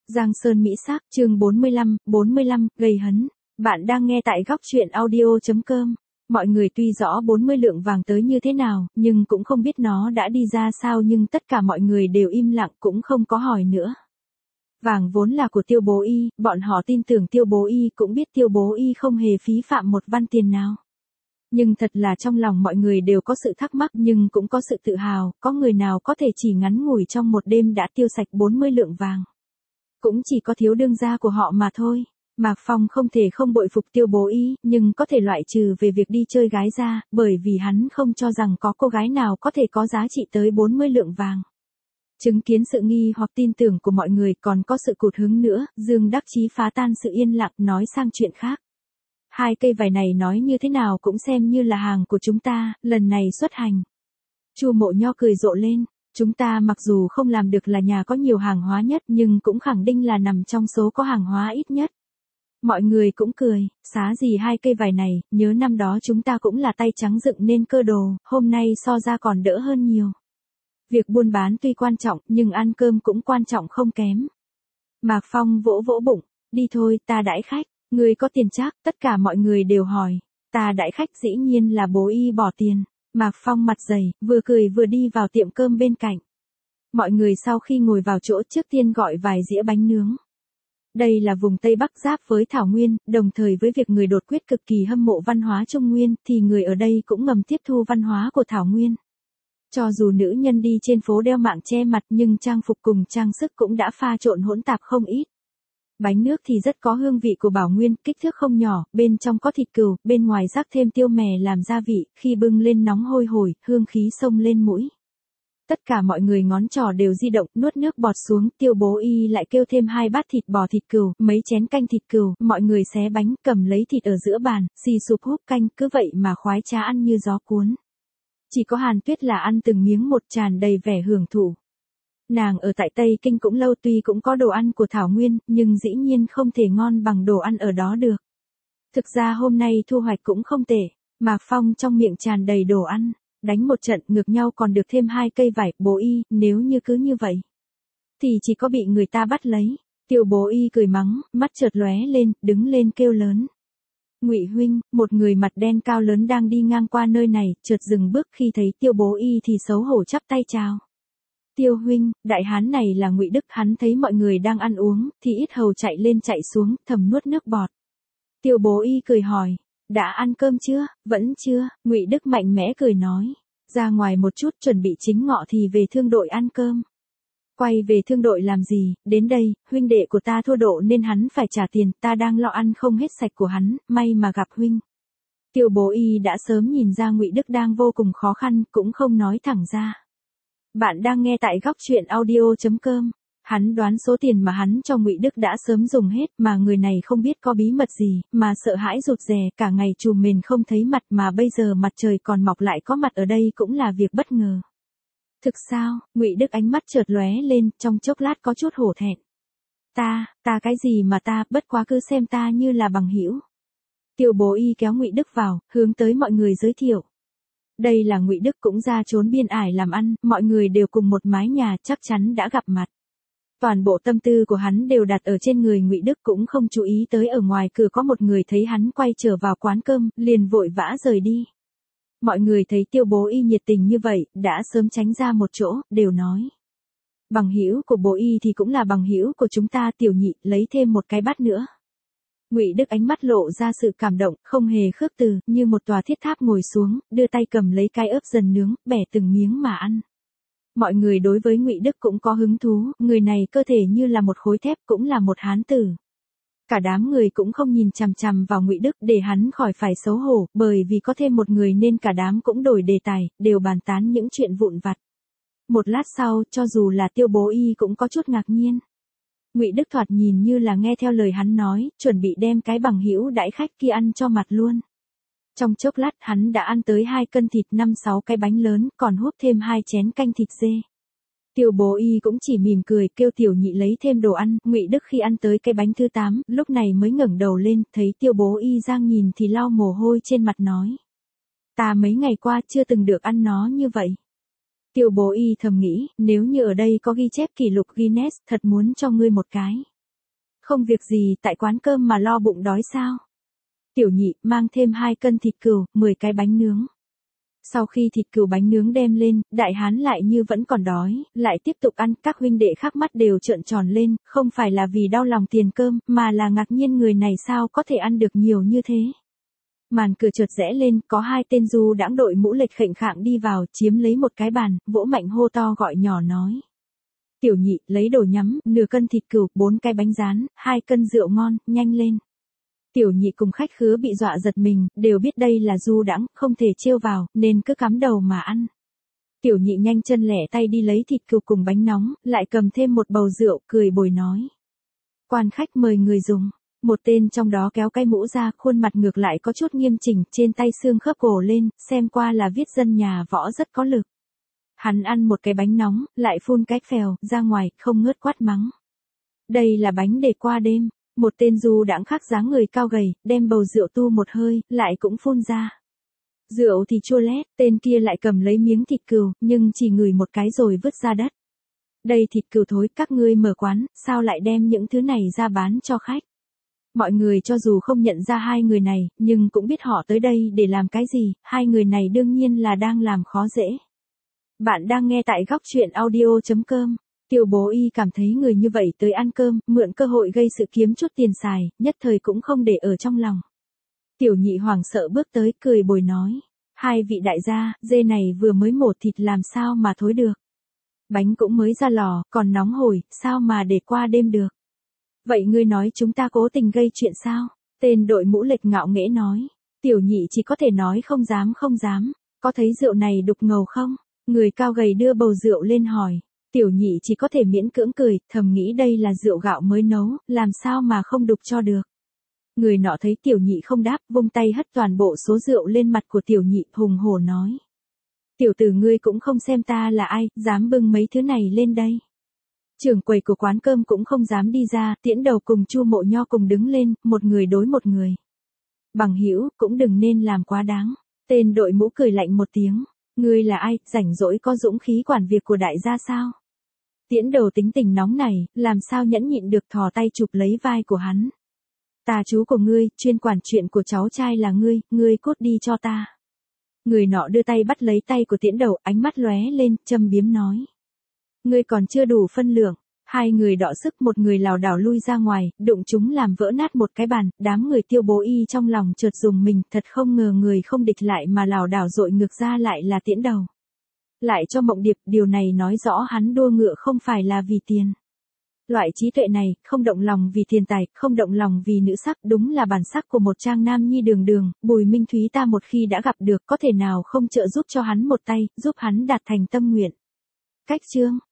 Giang Sơn Mỹ Sắc, chương 45, gây hấn. Bạn đang nghe tại góc truyện audio.com. Mọi người tuy rõ 40 lượng vàng tới như thế nào, nhưng cũng không biết nó đã đi ra sao, nhưng tất cả mọi người đều im lặng cũng không có hỏi nữa. Vàng vốn là của Tiêu Bố Y, bọn họ tin tưởng Tiêu Bố Y, cũng biết Tiêu Bố Y không hề phí phạm một văn tiền nào. Nhưng thật là trong lòng mọi người đều có sự thắc mắc, nhưng cũng có sự tự hào, có người nào có thể chỉ ngắn ngủi trong một đêm đã tiêu sạch 40 lượng vàng. Cũng chỉ có thiếu đương gia của họ mà thôi. Mạc Phong không thể không bội phục Tiêu Bố Y, nhưng có thể loại trừ về việc đi chơi gái ra, bởi vì hắn không cho rằng có cô gái nào có thể có giá trị tới 40 lượng vàng. Chứng kiến sự nghi hoặc tin tưởng của mọi người, còn có sự cụt hứng nữa, Dương Đắc Chí phá tan sự yên lặng, nói sang chuyện khác. Hai cây vải này nói như thế nào cũng xem như là hàng của chúng ta, lần này xuất hành. Chu Mộ Nho cười rộ lên. Chúng ta mặc dù không làm được là nhà có nhiều hàng hóa nhất, nhưng cũng khẳng định là nằm trong số có hàng hóa ít nhất. Mọi người cũng cười, xá gì hai cây vải này, nhớ năm đó chúng ta cũng là tay trắng dựng nên cơ đồ, hôm nay so ra còn đỡ hơn nhiều. Việc buôn bán tuy quan trọng, nhưng ăn cơm cũng quan trọng không kém. Mạc Phong vỗ vỗ bụng, đi thôi, ta đãi khách, người có tiền chắc, tất cả mọi người đều hỏi. Ta đãi khách dĩ nhiên là Bố Y bỏ tiền. Mạc Phong mặt dày, vừa cười vừa đi vào tiệm cơm bên cạnh. Mọi người sau khi ngồi vào chỗ trước tiên gọi vài dĩa bánh nướng. Đây là vùng Tây Bắc giáp với Thảo Nguyên, đồng thời với việc người đột quyết cực kỳ hâm mộ văn hóa Trung Nguyên, thì người ở đây cũng ngầm tiếp thu văn hóa của Thảo Nguyên. Cho dù nữ nhân đi trên phố đeo mạng che mặt, nhưng trang phục cùng trang sức cũng đã pha trộn hỗn tạp không ít. Bánh nước thì rất có hương vị của Bảo Nguyên, kích thước không nhỏ, bên trong có thịt cừu, bên ngoài rắc thêm tiêu mè làm gia vị, khi bưng lên nóng hôi hổi, hương khí xông lên mũi. Tất cả mọi người ngón trỏ đều di động, nuốt nước bọt xuống, Tiêu Bố Y lại kêu thêm 2 bát thịt bò thịt cừu, mấy chén canh thịt cừu, mọi người xé bánh, cầm lấy thịt ở giữa bàn, xì sụp húp canh, cứ vậy mà khoái trá ăn như gió cuốn. Chỉ có Hàn Tuyết là ăn từng miếng một tràn đầy vẻ hưởng thụ. Nàng ở tại Tây Kinh cũng lâu, tuy cũng có đồ ăn của Thảo Nguyên, nhưng dĩ nhiên không thể ngon bằng đồ ăn ở đó được. Thực ra hôm nay thu hoạch cũng không tệ, Mạc Phong trong miệng tràn đầy đồ ăn, đánh một trận ngược nhau còn được thêm 2 cây vải. Bố Y, nếu như cứ như vậy, thì chỉ có bị người ta bắt lấy. Tiêu Bố Y cười mắng, mắt chợt lóe lên, đứng lên kêu lớn. Ngụy huynh, một người mặt đen cao lớn đang đi ngang qua nơi này, chợt dừng bước khi thấy Tiêu Bố Y thì xấu hổ chắp tay chào. Tiêu huynh, đại hán này là Ngụy Đức, hắn thấy mọi người đang ăn uống, thì ít hầu chạy lên chạy xuống, thầm nuốt nước bọt. Tiêu Bố Y cười hỏi, đã ăn cơm chưa? Vẫn chưa. Ngụy Đức mạnh mẽ cười nói, ra ngoài một chút chuẩn bị chính ngọ thì về thương đội ăn cơm. Quay về thương đội làm gì? Đến đây, huynh đệ của ta thua độ nên hắn phải trả tiền, ta đang lo ăn không hết sạch của hắn, may mà gặp huynh. Tiêu Bố Y đã sớm nhìn ra Ngụy Đức đang vô cùng khó khăn, cũng không nói thẳng ra. Bạn đang nghe tại góc truyện audio.com. Hắn đoán số tiền mà hắn cho Ngụy Đức đã sớm dùng hết, mà người này không biết có bí mật gì, mà sợ hãi rụt rè, cả ngày trùm mền không thấy mặt, mà bây giờ mặt trời còn mọc lại có mặt ở đây cũng là việc bất ngờ. Thực sao? Ngụy Đức ánh mắt chợt lóe lên, trong chốc lát có chút hổ thẹn. Ta cái gì mà ta, bất quá cứ xem ta như là bằng hữu. Tiêu Bố Y kéo Ngụy Đức vào, hướng tới mọi người giới thiệu. Đây là Ngụy Đức, cũng ra trốn biên ải làm ăn, mọi người đều cùng một mái nhà, chắc chắn đã gặp mặt. Toàn bộ tâm tư của hắn đều đặt ở trên người Ngụy Đức, cũng không chú ý tới ở ngoài cửa có một người thấy hắn quay trở vào quán cơm, liền vội vã rời đi. Mọi người thấy Tiêu Bố Y nhiệt tình như vậy, đã sớm tránh ra một chỗ, đều nói. Bằng hữu của Bố Y thì cũng là bằng hữu của chúng ta. Tiểu Nhị, lấy thêm một cái bát nữa. Ngụy Đức ánh mắt lộ ra sự cảm động, không hề khước từ, như một tòa thiết tháp ngồi xuống, đưa tay cầm lấy cái ớp dần nướng, bẻ từng miếng mà ăn. Mọi người đối với Ngụy Đức cũng có hứng thú, người này cơ thể như là một khối thép, cũng là một hán tử. Cả đám người cũng không nhìn chằm chằm vào Ngụy Đức để hắn khỏi phải xấu hổ, bởi vì có thêm một người nên cả đám cũng đổi đề tài, đều bàn tán những chuyện vụn vặt. Một lát sau, cho dù là Tiêu Bố Y cũng có chút ngạc nhiên. Ngụy Đức thoạt nhìn như là nghe theo lời hắn nói, chuẩn bị đem cái bằng hữu đãi khách kia ăn cho mặt luôn. Trong chốc lát hắn đã ăn tới 2 cân thịt, 5-6 cái bánh lớn, còn húp thêm 2 chén canh thịt dê. Tiêu Bố Y cũng chỉ mỉm cười, kêu Tiểu Nhị lấy thêm đồ ăn. Ngụy Đức khi ăn tới cái bánh thứ 8, lúc này mới ngẩng đầu lên, thấy Tiêu Bố Y đang nhìn thì lau mồ hôi trên mặt nói. Ta mấy ngày qua chưa từng được ăn nó như vậy. Tiêu Bố Y thầm nghĩ, nếu như ở đây có ghi chép kỷ lục Guinness, thật muốn cho ngươi một cái. Không việc gì tại quán cơm mà lo bụng đói sao? Tiểu Nhị mang thêm 2 cân thịt cừu, 10 cái bánh nướng. Sau khi thịt cừu bánh nướng đem lên, đại hán lại như vẫn còn đói, lại tiếp tục ăn, các huynh đệ khác mắt đều trợn tròn lên, không phải là vì đau lòng tiền cơm, mà là ngạc nhiên người này sao có thể ăn được nhiều như thế. Màn cửa chợt rẽ lên, có 2 tên du đãng đội mũ lệch khệnh khạng đi vào, chiếm lấy một cái bàn, vỗ mạnh hô to gọi nhỏ nói. Tiểu Nhị, lấy đồ nhắm, nửa cân thịt cừu, 4 cái bánh rán, 2 cân rượu ngon, nhanh lên. Tiểu Nhị cùng khách khứa bị dọa giật mình, đều biết đây là du đãng, không thể trêu vào, nên cứ cắm đầu mà ăn. Tiểu Nhị nhanh chân lẻ tay đi lấy thịt cừu cùng bánh nóng, lại cầm thêm một bầu rượu, cười bồi nói. Quan khách mời người dùng. Một tên trong đó kéo cái mũ ra, khuôn mặt ngược lại có chút nghiêm chỉnh, trên tay xương khớp cổ lên, xem qua là viết dân nhà võ rất có lực. Hắn ăn một cái bánh nóng, lại phun cái phèo, ra ngoài, không ngớt quát mắng. Đây là bánh để qua đêm. Một tên du đãng khác dáng người cao gầy, đem bầu rượu tu một hơi, lại cũng phun ra. Rượu thì chua lét, tên kia lại cầm lấy miếng thịt cừu, nhưng chỉ ngửi một cái rồi vứt ra đất. Đây thịt cừu thối, các ngươi mở quán, sao lại đem những thứ này ra bán cho khách? Mọi người cho dù không nhận ra 2 người này, nhưng cũng biết họ tới đây để làm cái gì, 2 người này đương nhiên là đang làm khó dễ. Bạn đang nghe tại góc truyện audio.com. Tiểu Bố Y cảm thấy người như vậy tới ăn cơm, mượn cơ hội gây sự kiếm chút tiền xài, nhất thời cũng không để ở trong lòng. Tiểu Nhị hoảng sợ bước tới, cười bồi nói. 2 vị đại gia, dê này vừa mới mổ thịt làm sao mà thối được. Bánh cũng mới ra lò, còn nóng hổi, sao mà để qua đêm được. Vậy ngươi nói chúng ta cố tình gây chuyện sao? Tên đội mũ lệch ngạo nghễ nói. Tiểu Nhị chỉ có thể nói không dám. Có thấy rượu này đục ngầu không? Người cao gầy đưa bầu rượu lên hỏi. Tiểu Nhị chỉ có thể miễn cưỡng cười, thầm nghĩ đây là rượu gạo mới nấu, làm sao mà không đục cho được. Người nọ thấy Tiểu Nhị không đáp, vung tay hất toàn bộ số rượu lên mặt của Tiểu Nhị, hùng hổ nói. Tiểu tử ngươi cũng không xem ta là ai, dám bưng mấy thứ này lên đây. Trưởng quầy của quán cơm cũng không dám đi ra, Tiễn Đầu cùng Chu Mộ Nho cùng đứng lên, một người đối một người. Bằng hữu, cũng đừng nên làm quá đáng. Tên đội mũ cười lạnh một tiếng. Ngươi là ai, rảnh rỗi có dũng khí quản việc của đại gia sao? Tiễn Đầu tính tình nóng này, làm sao nhẫn nhịn được, thò tay chụp lấy vai của hắn. Ta chú của ngươi, chuyên quản chuyện của cháu trai là ngươi cút đi cho ta. Người nọ đưa tay bắt lấy tay của Tiễn Đầu, ánh mắt lóe lên, châm biếm nói. Ngươi còn chưa đủ phân lượng. 2 người đọ sức, một người lảo đảo lui ra ngoài, đụng chúng làm vỡ nát một cái bàn, đám người Tiêu Bố Y trong lòng chợt dùng mình, thật không ngờ người không địch lại mà lảo đảo dội ngược ra lại là Tiễn Đầu. Lại cho Mộng Điệp, điều này nói rõ hắn đua ngựa không phải là vì tiền. Loại trí tuệ này, không động lòng vì tiền tài, không động lòng vì nữ sắc, đúng là bản sắc của một trang nam nhi đường đường, Bùi Minh Thúy ta một khi đã gặp được có thể nào không trợ giúp cho hắn một tay, giúp hắn đạt thành tâm nguyện. Cách chương